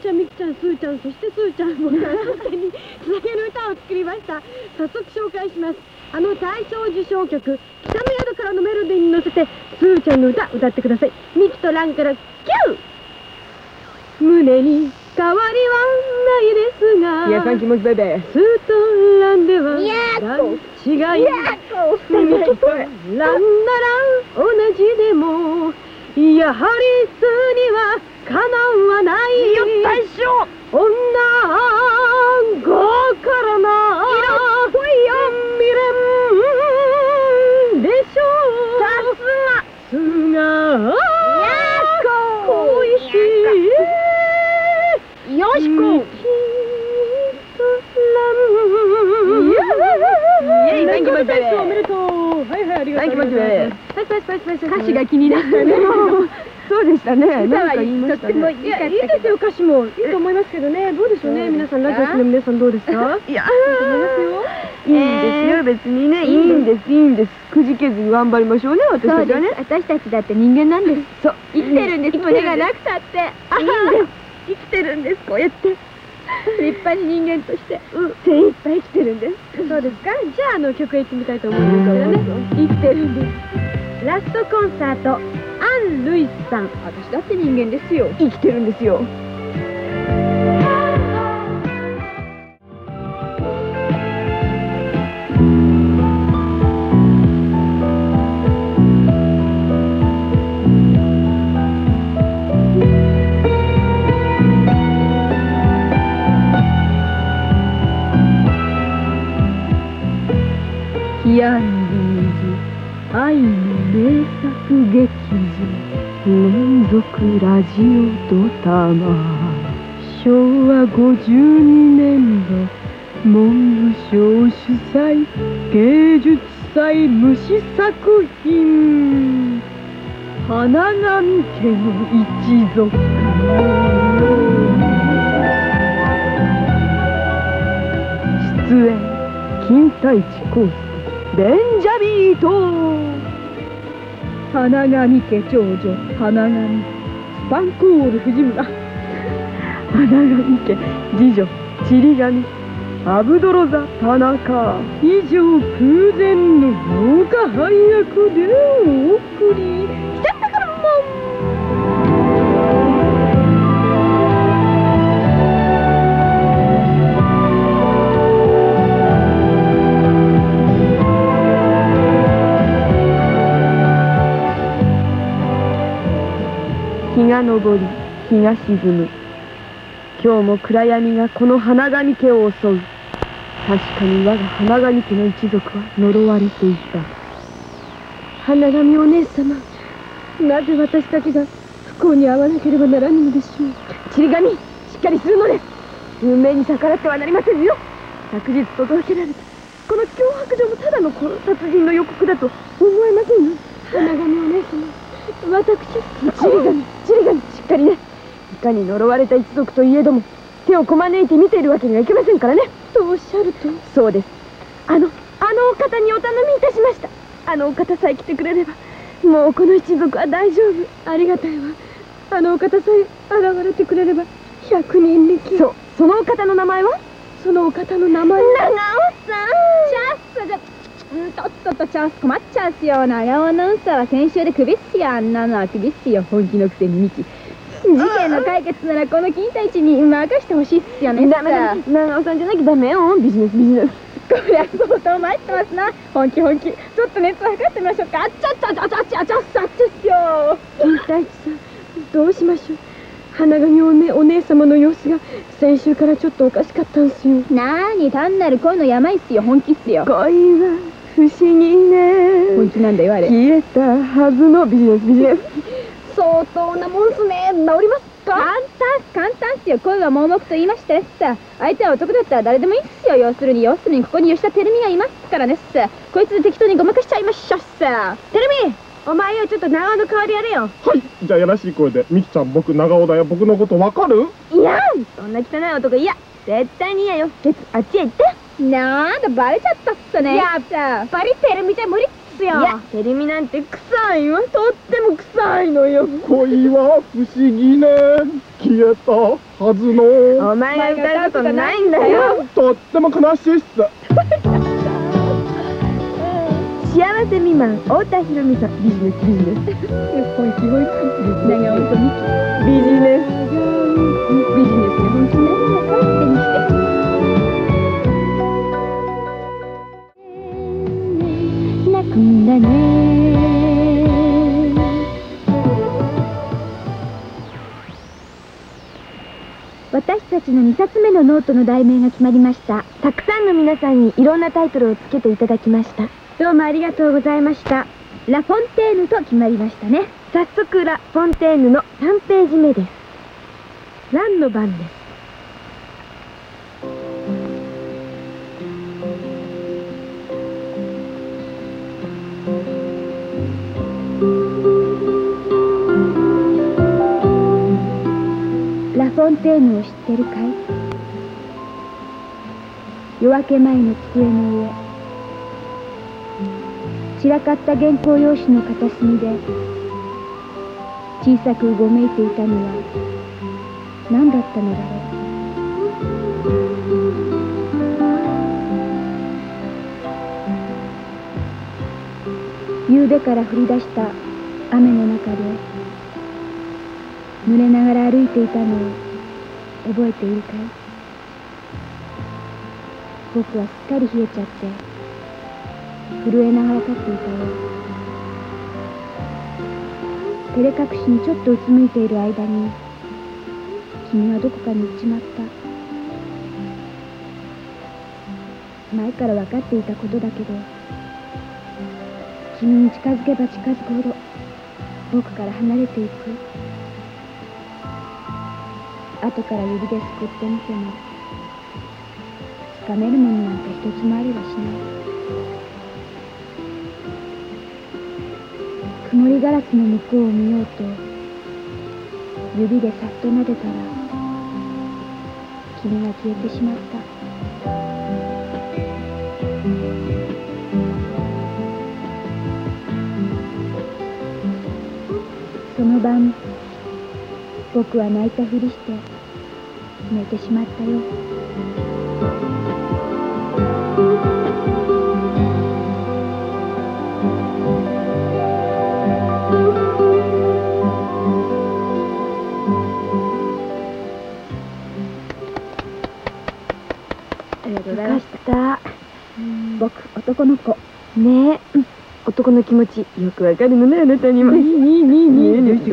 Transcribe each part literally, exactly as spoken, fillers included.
ちゃん、みきちゃん、すーちゃん、そしてすーちゃん、僕はすーにつなげる歌を作りました。早速紹介します。あの大賞受賞曲、北の宿からのメロディーに乗せて、すーちゃんの歌、歌ってください。みきとランから、キュー胸に変わりはないですが、 皆さん気持ちベイベー。 スーとランでは、違い。みきとランなら同じでも、やはりスーにはかなわないよ大将女心な色っぽいよ未練でしょう。さすがすが恋しいよしこイエイ、おめでとう。はいはい、ありがとうございます。 歌詞が気になったね。そうでしたね。なんか言いましたね。 いや、いいですよ、歌詞もいいと思いますけどね。どうでしょうね、皆さん、ラジオの皆さんどうですか？ いや、いいんですよ、別にね、いいんです、いいんです。くじけずに頑張りましょうね、私たちはね。 私たちだって人間なんです。 そう、 生きてるんです。胸がなくたって。 いいんです。生きてるんです、こうやって。 立派に人間として精一杯生きてるんです。 そうですか。じゃあ、あの曲へ行ってみたいと思うんですけどね。生きてるんです。ラストコンサート、アン・ルイスさん。 私だって人間ですよ。 生きてるんですよ。 キアンリーズ愛の名作劇場連続ラジオドタマしょうわごじゅうにねんど文部省主催芸術祭虫作品花神家の一族出演金田一耕助ベンジャミート花神家長女花神スパンコール藤村花神家次女ちり神アブドロザ田中以上空前の豪華配役でお送りしちゃったからもん。日が昇り日が沈む。今日も暗闇がこの花神家を襲う。確かに我が花神家の一族は呪われていた。花神お姉様、なぜ私たちが不幸に遭わなければならぬのでしょう。ちり神、しっかりするのです。運命に逆らってはなりませんよ。昨日届けられたこの脅迫状もただの殺人の予告だと思えませんよ。花神お姉様、私、ちり神、ちり神、しっかりね。いかに呪われた一族といえども、手をこまねいて見ているわけにはいけませんからね。とおっしゃると？そうです。あの、あのお方にお頼みいたしました。あのお方さえ来てくれれば、もうこの一族は大丈夫。ありがたいわ。あのお方さえ現れてくれれば、百人力。そう、そのお方の名前は？そのお方の名前は？ 長尾さん。チャッスじゃ。うんとっとっとチャンス困っちゃうっすよ。長尾アナウンサーは先週でクビっすよ。あんなのはクビっすよ。本気のくせにミキ。事件の解決ならこの金田一に任してほしいっすよね。 ダメだ、長尾さんじゃなきゃダメよ。ビジネスビジネス。 こりゃ相当参ってますな。本気本気。ちょっと熱を測ってみましょうか。あっちゃっちゃっちゃっちゃっちゃっちゃっちゃっちゃっすよ。 金田一さん、どうしましょう。花神お,、ね、お姉様の様子が先週からちょっとおかしかったんすよ。 なーに、単なる恋の病っすよ。本気っすよ。 恋は不思議ね。 本気なんだよあれ。 消えたはずのビジネスビジネス。 相当なもんすね。治りますか？簡単簡単っすよ。恋は盲目と言いましたねっさ。相手は男だったら誰でもいいっすよ。要するに要するにここに吉田照美がいますからねっさ。こいつで適当にごまかしちゃいましょっさ。 照美、お前よ、ちょっと長尾の代わりやれよ。 はい、じゃあやらしい声で、みきちゃん、僕長尾だよ。僕のことわかる？ いやん、そんな汚い男嫌。絶対に嫌よ。ケツ、あっちへ行って。 なんだバレちゃったっすね。 やっぱり照美じゃ無理っすよ。 いや、テレビなんて臭いわ。とっても臭いのよ。 恋は不思議ね。消えたはずの。 お前が歌うことないんだよ。 とっても悲しいっす。 幸せ未満、太田博美さん。ビジネスビジネス。本気本気。 長尾とミキ。 ビジネス。 ビジネスで本気になるのかってにして。泣くんだね。私たちのにさつめのノートの題名が決まりました。 たくさんの皆さんにいろんなタイトルをつけていただきました。どうもありがとうございました。 ラ・フォンテーヌと決まりましたね。 早速ラ・フォンテーヌのさんページ目です。ランの番です。 ラ・フォンテーヌを知ってるかい？夜明け前の机の上、散らかった原稿用紙の片隅で小さくうごめいていたのは何だったのだろう。夕べから降り出した雨の中で濡れながら歩いていたのを覚えているかい？僕はすっかり冷えちゃって震えながら立っていたよ。照れ隠しにちょっとうつむいている間に君はどこかに行っちまった。前から分かっていたことだけど、君に近づけば近づくほど僕から離れていく。後から指ですくってみてもつかめるものなんて一つもありはしない。曇りガラスの向こうを見ようと指でさっと撫でたら君が消えてしまった。その晩僕は泣いたふりして寝てしまったよ。ありがとうございました。僕、男の子。 ねえ、男の気持ちよくわかるのね、あなたにも。 ねえねえ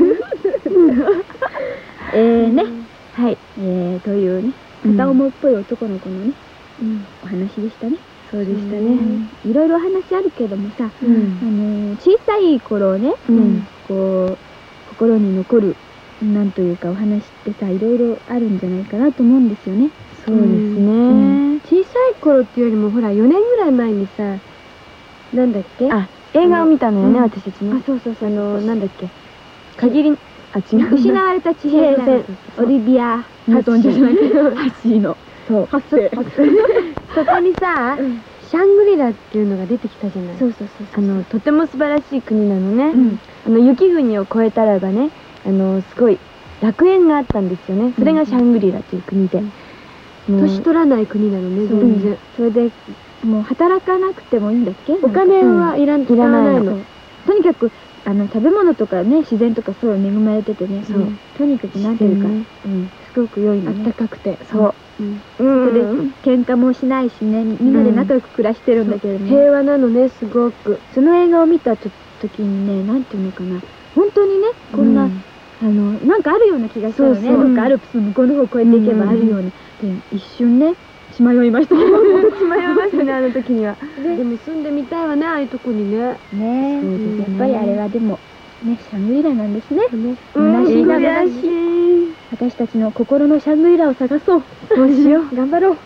えーね、はい、えー、というね、片思いっぽい男の子のね、お話でしたね。 そうでしたね。 いろいろお話あるけどもさ、あうんの小さい頃ね、 うんこう心に残るなんというかお話ってさ、いろいろあるんじゃないかなと思うんですよね。 そうですね。小さい頃っていうよりもほらよねんぐらい前にさ、なんだっけ、あ、映画を見たのよね、私たちね。 あ、そうそうそう、 あのなんだっけ、限り、あ、違う、 失われた地平線、オリビア・ハトンじゃないけど、ハッシーの、そう、ハッセそこにさ、シャングリラっていうのが出てきたじゃない。 そうそうそう、 あのとても素晴らしい国なのね。 うんあの雪国を越えたらばね、あのすごい楽園があったんですよね。それがシャングリラという国で、年取らない国なのね、全然。 それでもう働かなくてもいいんだっけ、 お金はいらん、いらないの。 とにかくあの食べ物とかね、自然とかそう恵まれててね、 そうとにかくなんていうか、すごく良いのね。 あったかくて、 そうそれで喧嘩もしないしね、みんなで仲良く暮らしてるんだけどね、 平和なのね、すごく。 その映画を見た時にね、なんていうのかな、本当にね、こんな、あのなんかあるような気がしたのね。どっかアルプスの向こうの方を越えていけばあるような、で一瞬ね血迷いましたけど、 血迷いましたね、あの時には。でも住んでみたいわね、ああいうとこにね。 ねえ、やっぱりあれはでもね、シャングリラなんですね。 虚しいながらしい。 私たちの心のシャングリラを探そう。 そうしよう、頑張ろう。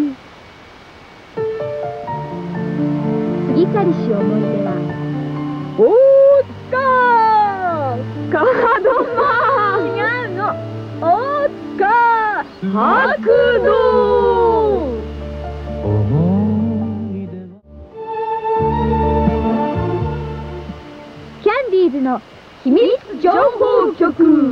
杉刈氏思い出はおーっかーカードマン。 違うの、大塚白道。 思い出はズの秘密情報局。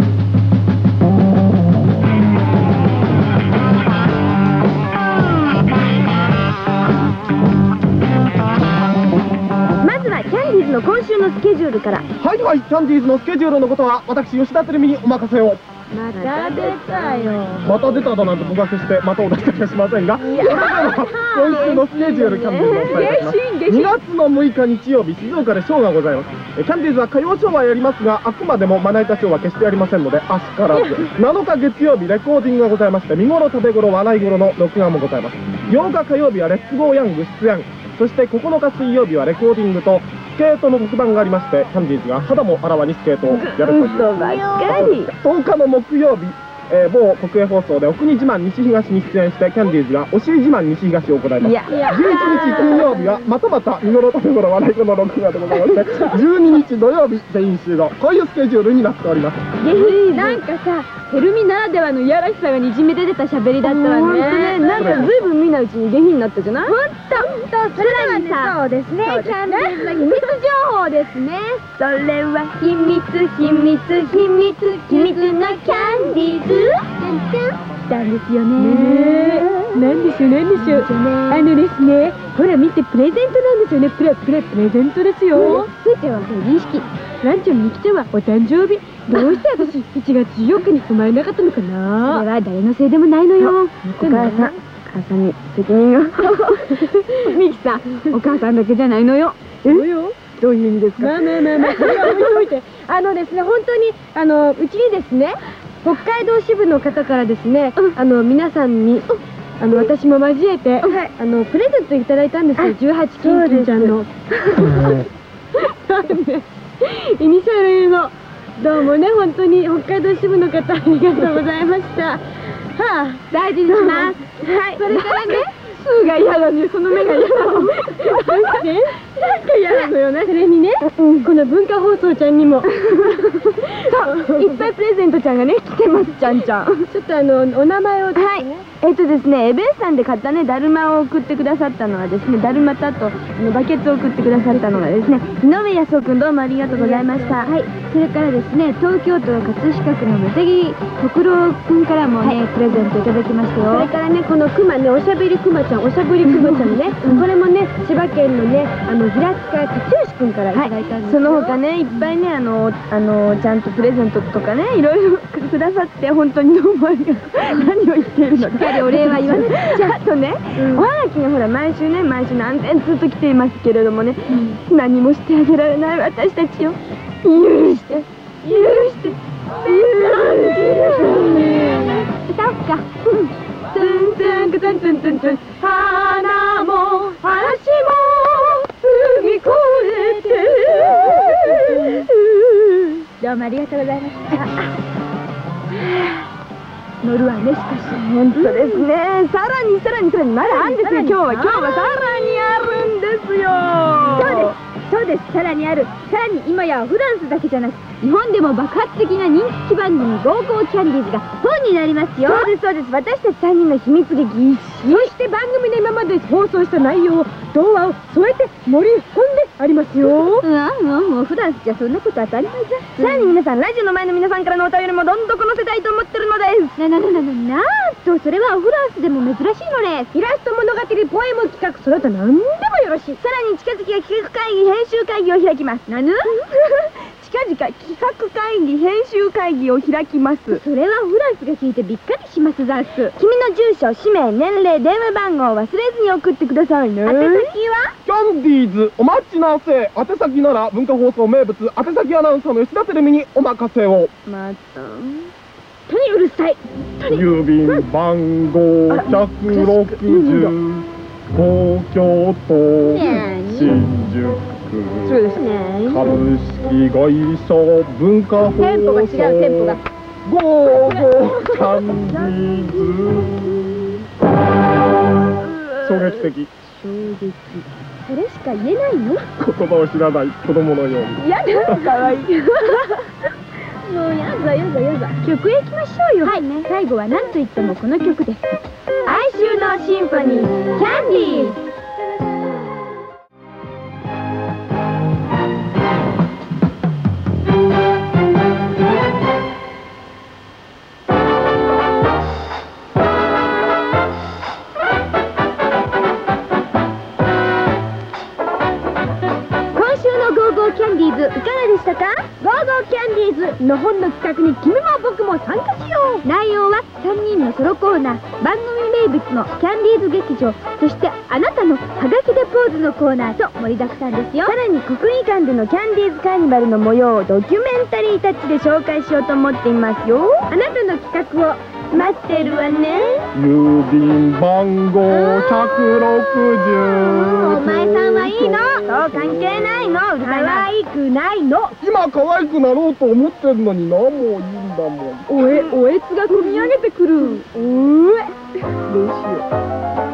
まずはキャンディーズの今週のスケジュールから。 はいはい、キャンディーズのスケジュールのことは私吉田テレビにお任せを。 また出たよ。 また出ただなんて僕は決してまたを出したりはしませんが、それでは今週のスケジュールキャンディーズをお伝えいたします。にがつのむいか日曜日、静岡でショーがございます。えキャンディーズは歌謡ショーはやりますが、あくまでもまな板ショーは決してやりませんので、明日からなのか月曜日レコーディングがございまして、見頃食べ頃笑い頃の録画もございます。ようか火曜日はレッツゴーヤング出演、そしてここのか水曜日はレコーディングとスケートの特番がありまして、キャンディーズが肌もあらわにスケートをやるという。 嘘ばっかり。 とおかの木曜日、えー、某国営放送でお国自慢西東に出演して、キャンディーズがお尻自慢西東を行います。 いやじゅういちにち金曜日はまたまた見頃食べ頃笑い頃の録画でございまして、じゅうににち土曜日全員集合、こういうスケジュールになっております。 なんかさ、テルミならではのいやらしさがにじみ出てた喋りだったわほんとね、 ね。 なんかずいぶん見ないうちに下品になったじゃない。 ほんとほんと、それではね、そうですね、キャンディーズの秘密情報ですね。 それは秘密秘密秘密秘密のキャンディーズ来たんですよね。なんでしょうなんでしょう。あのですね、ほら見て、プレゼントなんですよね。プレプレプレゼントですよ。スイちゃんは成人式、ランちゃんミキちゃんはお誕生日。どうして私いちがつじゅうよっかに生まれなかったのかな。それは誰のせいでもないのよ。 お母さん、母さんに責任が。 ミキさん、お母さんだけじゃないのよ。 えどういう意味ですか。 まあまあまあまあ、それは置いといて、あのですね、本当にあのうちにですね、北海道支部の方からですね、あの皆さんにあの私も交えて、あのプレゼントいただいたんですよ。じゅうはちキンキンちゃんの。イニシャル A のどうもね、本当に北海道支部の方ありがとうございました。はあ、大事にします。はい。それからね、スーが嫌だね、その目が嫌だの。なんか嫌なのよね。それにね、この文化放送ちゃんにも、 そう、いっぱいプレゼントちゃんがね来てます。ちゃんちゃん。 ちょっとあのお名前を。はい。 えっとですね、エベースさんで買ったね、だるまを送ってくださったのはですね、だるまとあとあのバケツを送ってくださったのがですね、井上康夫くん、どうもありがとうございました。 はい。それからですね、東京都葛飾区の茂木徳郎くんからもね、プレゼントいただきましたよ。それからね、このクマね、おしゃべりクマちゃん、おしゃぶりクマちゃんね、これもね、千葉県のね、あの平塚勝吉くんからいただいたんですよ。 その他ね、いっぱいね、あのあのちゃんとプレゼントとかね、いろいろくださって本当にどうもありがとう。何を言っているのか。 お礼は言わない。 じゃあ、あとね、おはがきがほら毎週ね、毎週何千通と来ていますけれどもね、何もしてあげられない私たちを許して許して許して歌おっか。 ツンツンクツンツンツンツン、花も嵐も海越えて。 どうもありがとうございました。 乗るわね、しかし本当ですね。さらにさらにさらにまだあるんですよ。今日は今日はさらにあるんですよ。 そうですそうです、さらにある。さらに今やフランスだけじゃなく、日本でも爆発的な人気番組「ゴーゴーキャンディーズ」が本になりますよ。 そうですそうです、私たちさんにんの秘密がぎっしり。 そして番組で今まで放送した内容を童話を添えて盛り込んでありますよ。 うん、もうもうフランスじゃそんなこと当たり前じゃん。さらに皆さん、ラジオの前の皆さんからのお便りもどんどこ載せたいと思ってるのです。 ななななななんと、それはフランスでも珍しいのです。イラスト物語ポエム企画、それと何でもよろしい。 さらに近々企画会議編集会議を開きます。 なぬ近々企画会議編集会議を開きます。 それはフランスが聞いてびっかりしますざんす。 君の住所、氏名、年齢、電話番号を忘れずに送ってくださいね。 宛先はキャンディーズお待ちなせ。宛先なら文化放送名物宛先アナウンサーの吉田テレビにお任せを。 またとにうるさい。 郵便番号ひゃくろくじゅう、東京都新宿そうですね。 株式会社文化放送テンポが違う、テンポが。 ゴーゴーキャンディーズ。衝撃的。 衝撃。 それしか言えないの？ 言葉を知らない子供のように。 やだ、かわいい。 もうやだやだやだ。曲へ行きましょうよ。はい、最後は何と言ってもこの曲です。 哀愁のシンフォニー、キャンディーズ。 ゴーゴーキャンディーズの本の企画に君も僕も参加しよう。内容はさんにんのソロコーナー、番組名物のキャンディーズ劇場、そしてあなたのはがきでポーズのコーナーと盛りだくさんですよ。 さらに国技館でのキャンディーズカーニバルの模様をドキュメンタリータッチで紹介しようと思っていますよ。 あなたの企画を待ってるわね。 郵便番号ひゃくろくじゅう。 お前さんはいいの。 そう関係ないの。うるさいな。 可愛くないの。 今可愛くなろうと思ってるのにな、もういいんだもん。 おえおえつが込み上げてくる。 どうしよう。